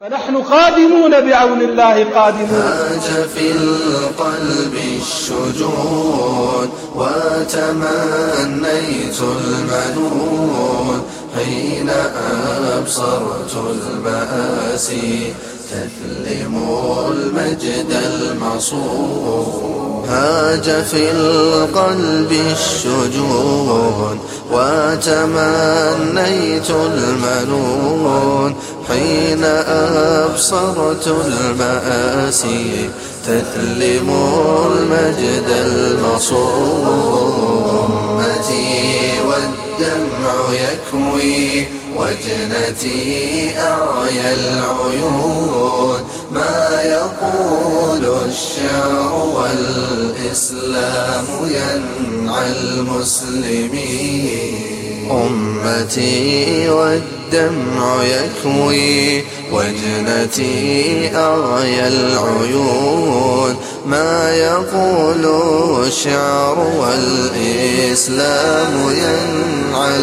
فنحن قادمون بعون الله قادمون. هاج في القلب الشجون وتمنيت المنون حين أبصرت المآسي تثلم المجد المصون. هاج في القلب الشجون وتمنيت المنون حين أبصرت المآسي تثلم المجد المصون. أمتي والدمع يكوي وجنتي أعيا العيون ما يقول الشعر والإسلام ينعى المسلمين. أمتي والدمع يكوي وجنتي أعيا العيون ما يقول الشعر والإسلام ينعى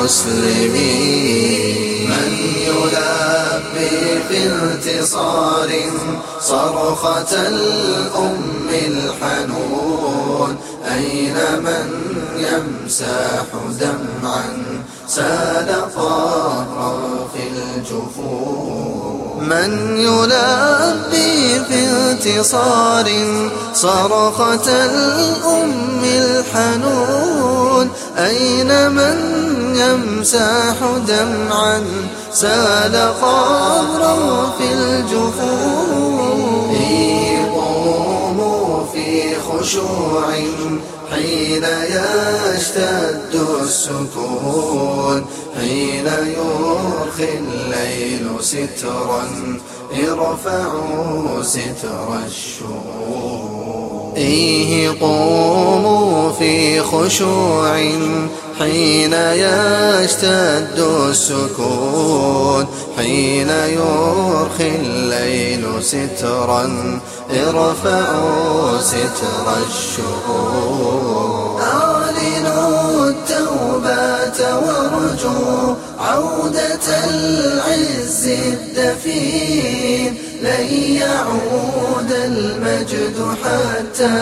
المسلمين. من يلبي في انتصار صرخة الأم الحنون أين من يمسح دمعا سال قهرا في الجفون. من يلبي في انتصار صرخة الأم الحنون أين من يمسح دمعا سال قهرا في الجفون. قوموا في خشوع حين يشتد السكون حين يرخي الليل سترا ارفعوا ستر الشؤون. قوموا في خشوع حين يشتد السكون حين يرخي الليل سترا ارفعوا ستر الشؤون. أعلنوا التوبة وارجوا عودة العز الدفين لن يعود المجد حتى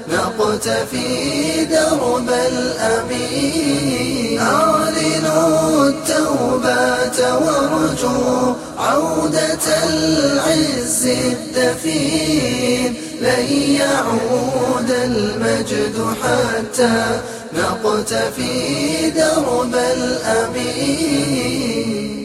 نقتفي درب الأمين. أعلنوا التوبة وارجوا عودة العز الدفين لن يعود المجد حتى نقتفي درب الأمين.